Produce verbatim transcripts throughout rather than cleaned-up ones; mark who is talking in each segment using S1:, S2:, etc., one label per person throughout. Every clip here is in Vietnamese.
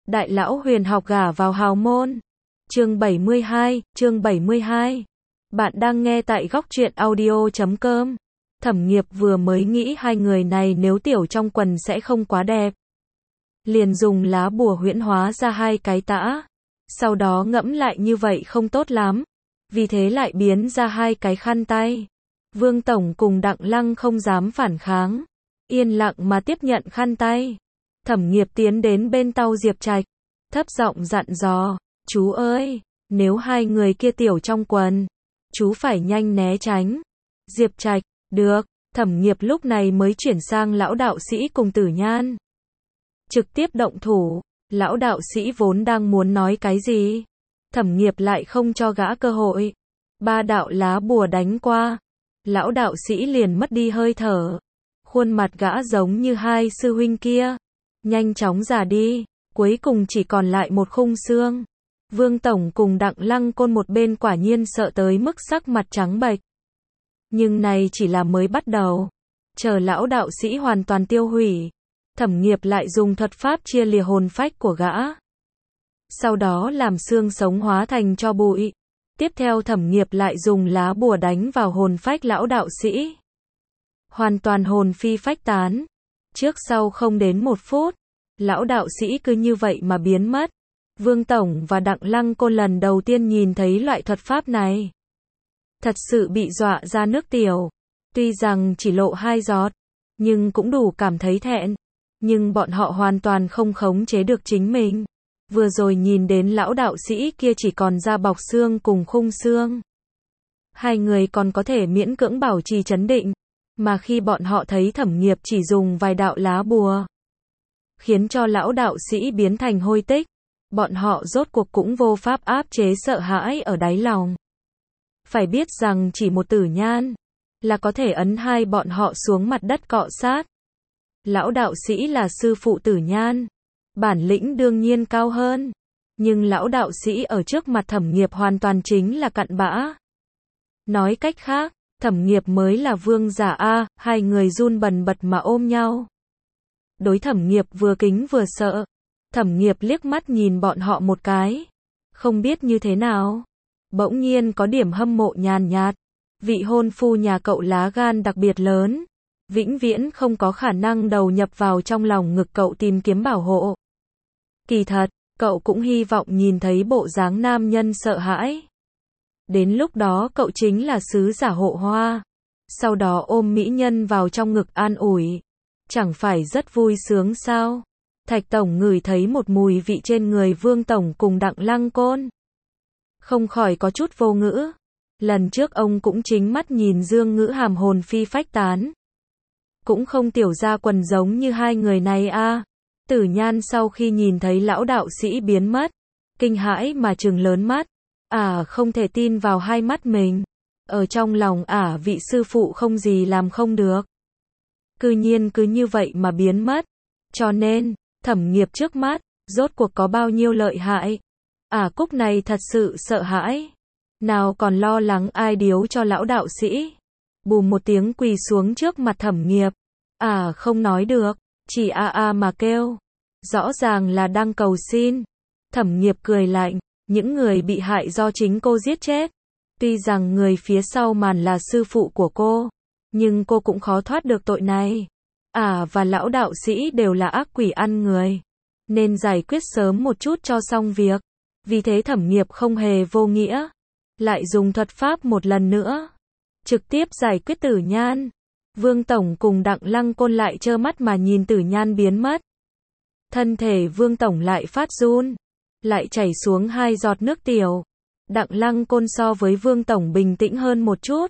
S1: Đại lão huyền học gả vào hào môn. Chương bảy mươi hai, chương bảy mươi hai. Bạn đang nghe tại góc truyện audio chấm com. Thẩm Nghiệp vừa mới nghĩ hai người này nếu tiểu trong quần sẽ không quá đẹp. Liền dùng lá bùa huyễn hóa ra hai cái tã. Sau đó ngẫm lại như vậy không tốt lắm. Vì thế lại biến ra hai cái khăn tay. Vương Tổng cùng Đặng Lăng không dám phản kháng. Yên lặng mà tiếp nhận khăn tay. Thẩm Nghiệp tiến đến bên tàu Diệp Trạch. Thấp giọng dặn dò, chú ơi, nếu hai người kia tiểu trong quần, chú phải nhanh né tránh. Diệp Trạch, được. Thẩm Nghiệp lúc này mới chuyển sang lão đạo sĩ cùng Tử Nhan. Trực tiếp động thủ, lão đạo sĩ vốn đang muốn nói cái gì. Thẩm Nghiệp lại không cho gã cơ hội. Ba đạo lá bùa đánh qua. Lão đạo sĩ liền mất đi hơi thở. Khuôn mặt gã giống như hai sư huynh kia. Nhanh chóng già đi, cuối cùng chỉ còn lại một khung xương. Vương Tổng cùng Đặng Lăng Côn một bên quả nhiên sợ tới mức sắc mặt trắng bệch. Nhưng này chỉ là mới bắt đầu. Chờ lão đạo sĩ hoàn toàn tiêu hủy. Thẩm Nghiệp lại dùng thuật pháp chia lìa hồn phách của gã. Sau đó làm xương sống hóa thành tro bụi. Tiếp theo Thẩm Nghiệp lại dùng lá bùa đánh vào hồn phách lão đạo sĩ. Hoàn toàn hồn phi phách tán. Trước sau không đến một phút, lão đạo sĩ cứ như vậy mà biến mất. Vương Tổng và Đặng Lăng Côn lần đầu tiên nhìn thấy loại thuật pháp này. Thật sự bị dọa ra nước tiểu. Tuy rằng chỉ lộ hai giọt, nhưng cũng đủ cảm thấy thẹn. Nhưng bọn họ hoàn toàn không khống chế được chính mình. Vừa rồi nhìn đến lão đạo sĩ kia chỉ còn da bọc xương cùng khung xương. Hai người còn có thể miễn cưỡng bảo trì trấn định. Mà khi bọn họ thấy Thẩm Nghiệp chỉ dùng vài đạo lá bùa, khiến cho lão đạo sĩ biến thành hôi tích, bọn họ rốt cuộc cũng vô pháp áp chế sợ hãi ở đáy lòng. Phải biết rằng chỉ một Tử Nhan là có thể ấn hai bọn họ xuống mặt đất cọ sát. Lão đạo sĩ là sư phụ Tử Nhan, bản lĩnh đương nhiên cao hơn, nhưng lão đạo sĩ ở trước mặt Thẩm Nghiệp hoàn toàn chính là cặn bã. Nói cách khác, Thẩm Nghiệp mới là vương giả a, hai người run bần bật mà ôm nhau. Đối Thẩm Nghiệp vừa kính vừa sợ. Thẩm Nghiệp liếc mắt nhìn bọn họ một cái, không biết như thế nào, bỗng nhiên có điểm hâm mộ nhàn nhạt. Vị hôn phu nhà cậu lá gan đặc biệt lớn, vĩnh viễn không có khả năng đầu nhập vào trong lòng ngực cậu tìm kiếm bảo hộ. Kỳ thật, cậu cũng hy vọng nhìn thấy bộ dáng nam nhân sợ hãi. Đến lúc đó cậu chính là sứ giả hộ hoa. Sau đó ôm mỹ nhân vào trong ngực an ủi. Chẳng phải rất vui sướng sao? Thạch Tổng ngửi thấy một mùi vị trên người Vương Tổng cùng Đặng Lăng Côn. Không khỏi có chút vô ngữ. Lần trước ông cũng chính mắt nhìn Dương Ngữ Hàm hồn phi phách tán. Cũng không tiểu ra quần giống như hai người này a. Tử Nhan sau khi nhìn thấy lão đạo sĩ biến mất, kinh hãi mà trừng lớn mắt. Ả à, không thể tin vào hai mắt mình. Ở trong lòng Ả à, vị sư phụ không gì làm không được. Cư nhiên cứ như vậy mà biến mất. Cho nên, Thẩm Nghiệp trước mắt, rốt cuộc có bao nhiêu lợi hại. Ả à, Cúc này thật sự sợ hãi. Nào còn lo lắng ai điếu cho lão đạo sĩ. Bùm một tiếng quỳ xuống trước mặt Thẩm Nghiệp. Ả à, không nói được, chỉ a a mà kêu. Rõ ràng là đang cầu xin. Thẩm Nghiệp cười lạnh. Những người bị hại do chính cô giết chết. Tuy rằng người phía sau màn là sư phụ của cô, nhưng cô cũng khó thoát được tội này. Ả à, và lão đạo sĩ đều là ác quỷ ăn người, nên giải quyết sớm một chút cho xong việc. Vì thế Thẩm Nghiệp không hề vô nghĩa, lại dùng thuật pháp một lần nữa, trực tiếp giải quyết Tử Nhan. Vương Tổng cùng Đặng Lăng Côn lại trơ mắt mà nhìn Tử Nhan biến mất. Thân thể Vương Tổng lại phát run, lại chảy xuống hai giọt nước tiểu. Đặng Lăng Côn so với Vương Tổng bình tĩnh hơn một chút.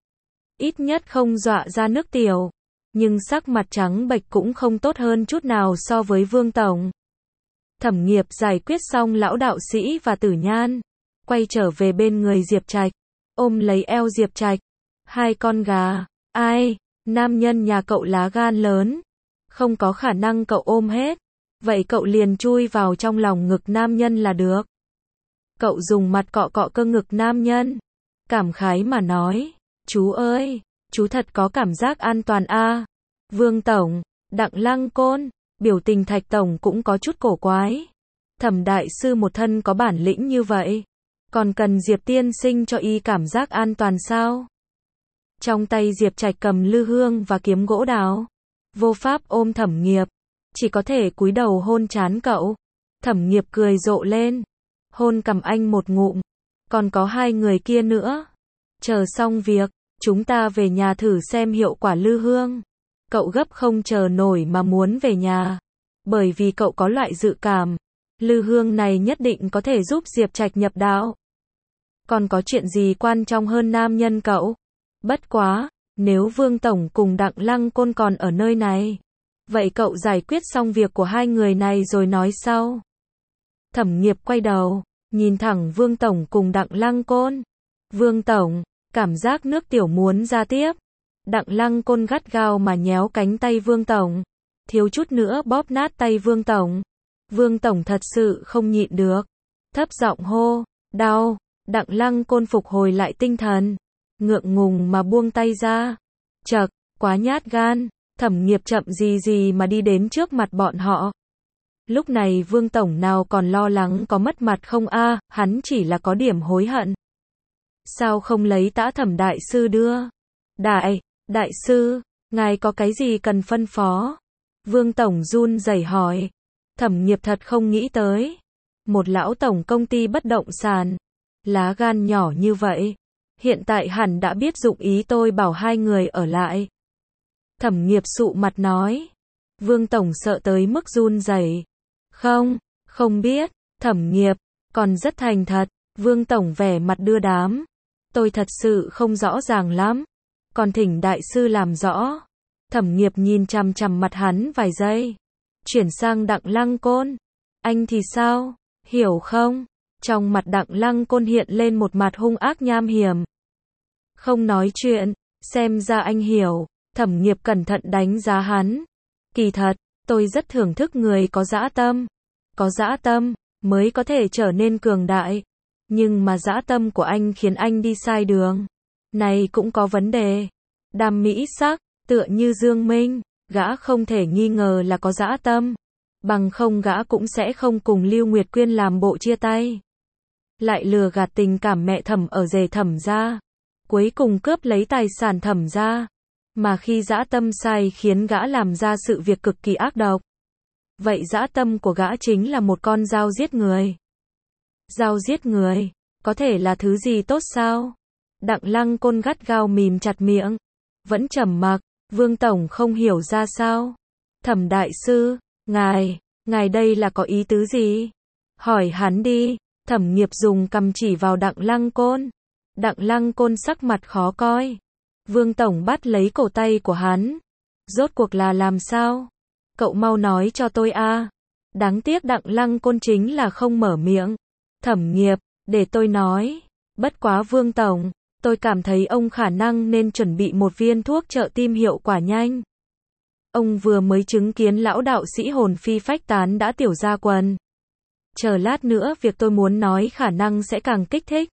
S1: Ít nhất không dọa ra nước tiểu. Nhưng sắc mặt trắng bệch cũng không tốt hơn chút nào so với Vương Tổng. Thẩm Nghiệp giải quyết xong lão đạo sĩ và Tử Nhan. Quay trở về bên người Diệp Trạch. Ôm lấy eo Diệp Trạch. Hai con gà. Ai? Nam nhân nhà cậu lá gan lớn. Không có khả năng cậu ôm hết. Vậy cậu liền chui vào trong lòng ngực nam nhân là được. Cậu dùng mặt cọ cọ cơ ngực nam nhân. Cảm khái mà nói. Chú ơi, chú thật có cảm giác an toàn a. À. Vương Tổng, Đặng Lăng Côn, biểu tình Thạch Tổng cũng có chút cổ quái. Thẩm đại sư một thân có bản lĩnh như vậy, còn cần Diệp tiên sinh cho y cảm giác an toàn sao? Trong tay Diệp Trạch cầm lư hương và kiếm gỗ đào, vô pháp ôm Thẩm Nghiệp, chỉ có thể cúi đầu hôn trán cậu. Thẩm Nghiệp cười rộ lên, hôn cằm anh một ngụm, còn có hai người kia nữa. Chờ xong việc, chúng ta về nhà thử xem hiệu quả lư hương. Cậu gấp không chờ nổi mà muốn về nhà, bởi vì cậu có loại dự cảm, lư hương này nhất định có thể giúp Diệp Trạch nhập đạo. Còn có chuyện gì quan trọng hơn nam nhân cậu? Bất quá, nếu Vương Tổng cùng Đặng Lăng Côn còn ở nơi này, vậy cậu giải quyết xong việc của hai người này rồi nói sau. Thẩm Nghiệp quay đầu, nhìn thẳng Vương Tổng cùng Đặng Lăng Côn. Vương Tổng, cảm giác nước tiểu muốn ra tiếp. Đặng Lăng Côn gắt gao mà nhéo cánh tay Vương Tổng, thiếu chút nữa bóp nát tay Vương Tổng. Vương Tổng thật sự không nhịn được, thấp giọng hô, đau. Đặng Lăng Côn phục hồi lại tinh thần, ngượng ngùng mà buông tay ra. Chậc, quá nhát gan. Thẩm Nghiệp chậm gì gì mà đi đến trước mặt bọn họ. Lúc này Vương Tổng nào còn lo lắng có mất mặt không a, hắn chỉ là có điểm hối hận. Sao không lấy tã Thẩm đại sư đưa? Đại, đại sư, ngài có cái gì cần phân phó? Vương Tổng run rẩy hỏi. Thẩm Nghiệp thật không nghĩ tới, một lão tổng công ty bất động sản, lá gan nhỏ như vậy, hiện tại hẳn đã biết dụng ý tôi bảo hai người ở lại. Thẩm Nghiệp sụ mặt nói. Vương Tổng sợ tới mức run rẩy. Không, không biết. Thẩm Nghiệp, còn rất thành thật. Vương Tổng vẻ mặt đưa đám. Tôi thật sự không rõ ràng lắm, còn thỉnh đại sư làm rõ. Thẩm Nghiệp nhìn chằm chằm mặt hắn vài giây, chuyển sang Đặng Lăng Côn. Anh thì sao, hiểu không? Trong mặt Đặng Lăng Côn hiện lên một mặt hung ác nham hiểm. Không nói chuyện, xem ra anh hiểu. Thẩm Nghiệp cẩn thận đánh giá hắn. Kỳ thật, tôi rất thưởng thức người có dã tâm. Có dã tâm, mới có thể trở nên cường đại. Nhưng mà dã tâm của anh khiến anh đi sai đường. Này cũng có vấn đề. Đàm mỹ sắc, tựa như Dương Minh, gã không thể nghi ngờ là có dã tâm. Bằng không gã cũng sẽ không cùng Lưu Nguyệt Quyên làm bộ chia tay. Lại lừa gạt tình cảm mẹ Thẩm ở rể Thẩm gia. Cuối cùng cướp lấy tài sản Thẩm gia. Mà khi dã tâm sai khiến gã làm ra sự việc cực kỳ ác độc. Vậy dã tâm của gã chính là một con dao giết người. Dao giết người, có thể là thứ gì tốt sao? Đặng Lăng Côn gắt gao mím chặt miệng, vẫn trầm mặc. Vương Tổng không hiểu ra sao. Thẩm đại sư, ngài, ngài đây là có ý tứ gì? Hỏi hắn đi. Thẩm Nghiệp dùng cằm chỉ vào Đặng Lăng Côn. Đặng Lăng Côn sắc mặt khó coi. Vương Tổng bắt lấy cổ tay của hắn. Rốt cuộc là làm sao? Cậu mau nói cho tôi a. Đáng tiếc Đặng Lăng Côn chính là không mở miệng. Thẩm Nghiệp, để tôi nói. Bất quá Vương Tổng, tôi cảm thấy ông khả năng nên chuẩn bị một viên thuốc trợ tim hiệu quả nhanh. Ông vừa mới chứng kiến lão đạo sĩ hồn phi phách tán đã tiểu ra quần. Chờ lát nữa việc tôi muốn nói khả năng sẽ càng kích thích.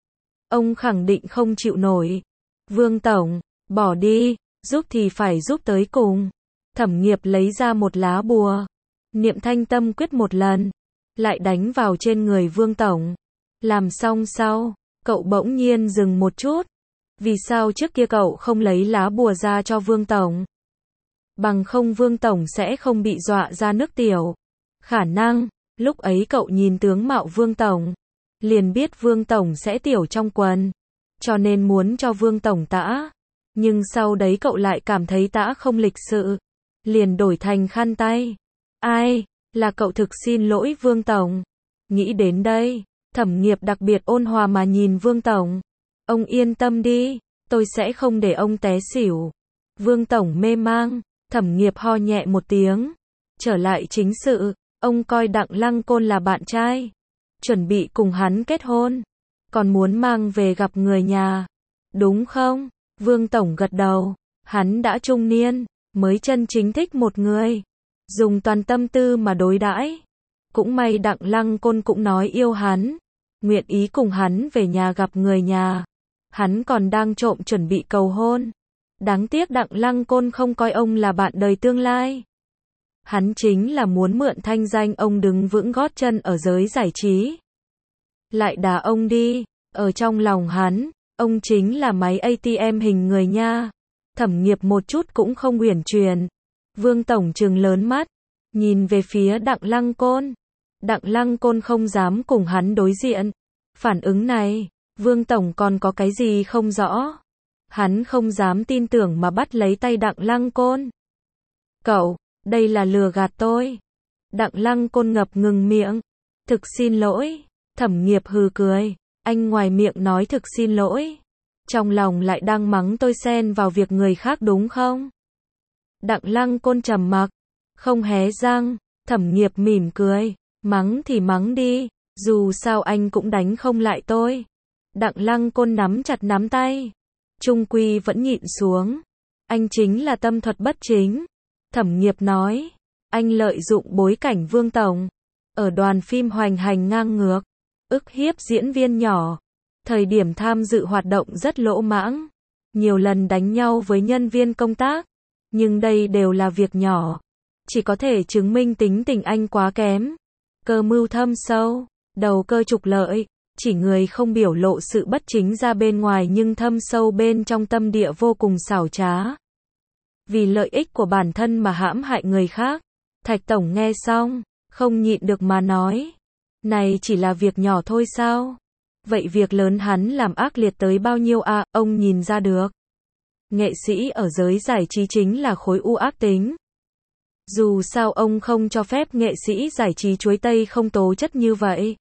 S1: Ông khẳng định không chịu nổi. Vương Tổng, bỏ đi, giúp thì phải giúp tới cùng. Thẩm Nghiệp lấy ra một lá bùa, niệm thanh tâm quyết một lần, lại đánh vào trên người Vương Tổng. Làm xong sau, cậu bỗng nhiên dừng một chút. Vì sao trước kia cậu không lấy lá bùa ra cho Vương Tổng? Bằng không Vương Tổng sẽ không bị dọa ra nước tiểu. Khả năng, lúc ấy cậu nhìn tướng mạo Vương Tổng, liền biết Vương Tổng sẽ tiểu trong quần, cho nên muốn cho Vương Tổng tã. Nhưng sau đấy cậu lại cảm thấy tã không lịch sự, liền đổi thành khăn tay. Ai, là cậu thực xin lỗi Vương Tổng. Nghĩ đến đây, Thẩm Nghiệp đặc biệt ôn hòa mà nhìn Vương Tổng. Ông yên tâm đi, tôi sẽ không để ông té xỉu. Vương Tổng mê mang. Thẩm Nghiệp ho nhẹ một tiếng. Trở lại chính sự, ông coi Đặng Lăng Côn là bạn trai, chuẩn bị cùng hắn kết hôn, còn muốn mang về gặp người nhà, đúng không? Vương Tổng gật đầu. Hắn đã trung niên, mới chân chính thích một người, dùng toàn tâm tư mà đối đãi. Cũng may Đặng Lăng Côn cũng nói yêu hắn, nguyện ý cùng hắn về nhà gặp người nhà. Hắn còn đang trộm chuẩn bị cầu hôn. Đáng tiếc Đặng Lăng Côn không coi ông là bạn đời tương lai. Hắn chính là muốn mượn thanh danh ông đứng vững gót chân ở giới giải trí. Lại đá ông đi, ở trong lòng hắn, ông chính là máy a tê em hình người nha. Thẩm Nghiệp một chút cũng không uyển chuyển. Vương Tổng trừng lớn mắt, nhìn về phía Đặng Lăng Côn. Đặng Lăng Côn không dám cùng hắn đối diện. Phản ứng này, Vương Tổng còn có cái gì không rõ. Hắn không dám tin tưởng mà bắt lấy tay Đặng Lăng Côn. Cậu, đây là lừa gạt tôi. Đặng Lăng Côn ngập ngừng miệng. Thực xin lỗi. Thẩm Nghiệp hừ cười. Anh ngoài miệng nói thực xin lỗi, trong lòng lại đang mắng tôi xen vào việc người khác đúng không? Đặng Lăng Côn trầm mặc, không hé răng. Thẩm Nghiệp mỉm cười. Mắng thì mắng đi, dù sao anh cũng đánh không lại tôi. Đặng Lăng Côn nắm chặt nắm tay, chung quy vẫn nhịn xuống. Anh chính là tâm thuật bất chính. Thẩm Nghiệp nói, anh lợi dụng bối cảnh Vương Tổng, ở đoàn phim hoành hành ngang ngược, ức hiếp diễn viên nhỏ. Thời điểm tham dự hoạt động rất lỗ mãng, nhiều lần đánh nhau với nhân viên công tác. Nhưng đây đều là việc nhỏ, chỉ có thể chứng minh tính tình anh quá kém. Cơ mưu thâm sâu, đầu cơ trục lợi, chỉ người không biểu lộ sự bất chính ra bên ngoài nhưng thâm sâu bên trong tâm địa vô cùng xảo trá. Vì lợi ích của bản thân mà hãm hại người khác. Thạch Tổng nghe xong, không nhịn được mà nói, này chỉ là việc nhỏ thôi sao? Vậy việc lớn hắn làm ác liệt tới bao nhiêu à, ông nhìn ra được. Nghệ sĩ ở giới giải trí chính là khối u ác tính. Dù sao ông không cho phép nghệ sĩ giải trí chuối tây không tố chất như vậy.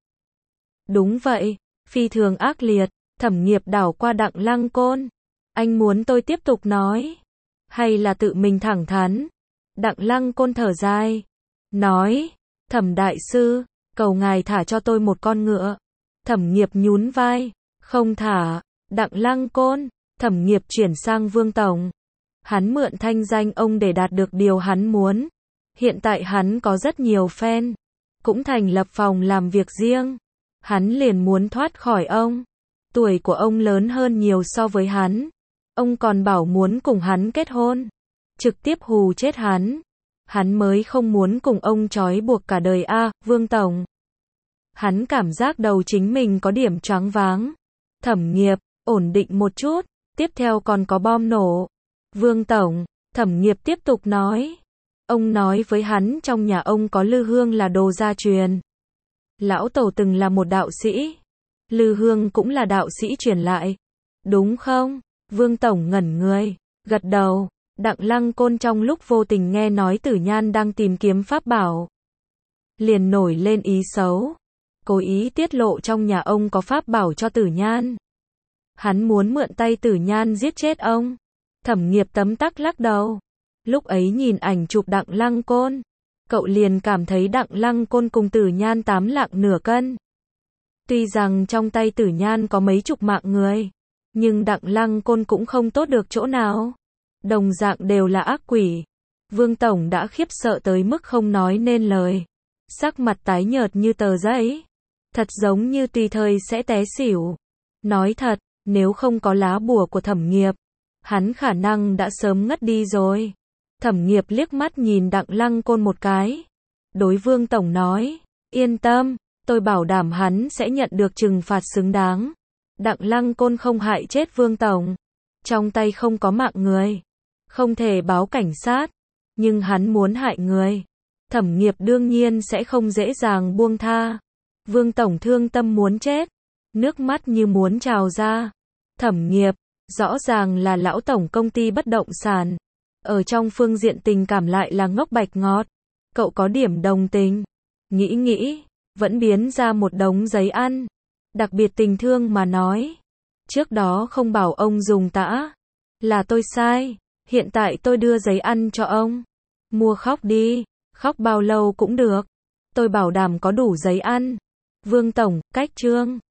S1: Đúng vậy, phi thường ác liệt. Thẩm Nghiệp đảo qua Đặng Lăng Côn. Anh muốn tôi tiếp tục nói, hay là tự mình thẳng thắn? Đặng Lăng Côn thở dài, nói, Thẩm đại sư, cầu ngài thả cho tôi một con ngựa. Thẩm Nghiệp nhún vai, không thả. Đặng Lăng Côn. Thẩm Nghiệp chuyển sang Vương Tổng. Hắn mượn thanh danh ông để đạt được điều hắn muốn. Hiện tại hắn có rất nhiều fan, cũng thành lập phòng làm việc riêng. Hắn liền muốn thoát khỏi ông. Tuổi của ông lớn hơn nhiều so với hắn. Ông còn bảo muốn cùng hắn kết hôn. Trực tiếp hù chết hắn. Hắn mới không muốn cùng ông trói buộc cả đời a, à, Vương Tổng. Hắn cảm giác đầu chính mình có điểm choáng váng. Thẩm Nghiệp, ổn định một chút, tiếp theo còn có bom nổ. Vương Tổng, Thẩm Nghiệp tiếp tục nói. Ông nói với hắn trong nhà ông có Lư Hương là đồ gia truyền. Lão Tổ từng là một đạo sĩ. Lư Hương cũng là đạo sĩ truyền lại. Đúng không? Vương Tổng ngẩn người, gật đầu. Đặng Lăng Côn trong lúc vô tình nghe nói Tử Nhan đang tìm kiếm pháp bảo, liền nổi lên ý xấu. Cố ý tiết lộ trong nhà ông có pháp bảo cho Tử Nhan. Hắn muốn mượn tay Tử Nhan giết chết ông. Thẩm Nghiệp tấm tắc lắc đầu. Lúc ấy nhìn ảnh chụp Đặng Lăng Côn, cậu liền cảm thấy Đặng Lăng Côn cùng Tử Nhan tám lạng nửa cân. Tuy rằng trong tay Tử Nhan có mấy chục mạng người, nhưng Đặng Lăng Côn cũng không tốt được chỗ nào. Đồng dạng đều là ác quỷ. Vương Tổng đã khiếp sợ tới mức không nói nên lời. Sắc mặt tái nhợt như tờ giấy. Thật giống như tùy thời sẽ té xỉu. Nói thật, nếu không có lá bùa của Thẩm Nghiệp, hắn khả năng đã sớm ngất đi rồi. Thẩm Nghiệp liếc mắt nhìn Đặng Lăng Côn một cái. Đối Vương Tổng nói, yên tâm, tôi bảo đảm hắn sẽ nhận được trừng phạt xứng đáng. Đặng Lăng Côn không hại chết Vương Tổng. Trong tay không có mạng người, không thể báo cảnh sát. Nhưng hắn muốn hại người, Thẩm Nghiệp đương nhiên sẽ không dễ dàng buông tha. Vương Tổng thương tâm muốn chết, nước mắt như muốn trào ra. Thẩm Nghiệp, rõ ràng là lão tổng công ty bất động sản, ở trong phương diện tình cảm lại là ngốc bạch ngọt. Cậu có điểm đồng tình. Nghĩ nghĩ, vẫn biến ra một đống giấy ăn. Đặc biệt tình thương mà nói. Trước đó không bảo ông dùng tã. Là tôi sai. Hiện tại tôi đưa giấy ăn cho ông. Mua khóc đi. Khóc bao lâu cũng được. Tôi bảo đảm có đủ giấy ăn. Vương Tổng, cách chương.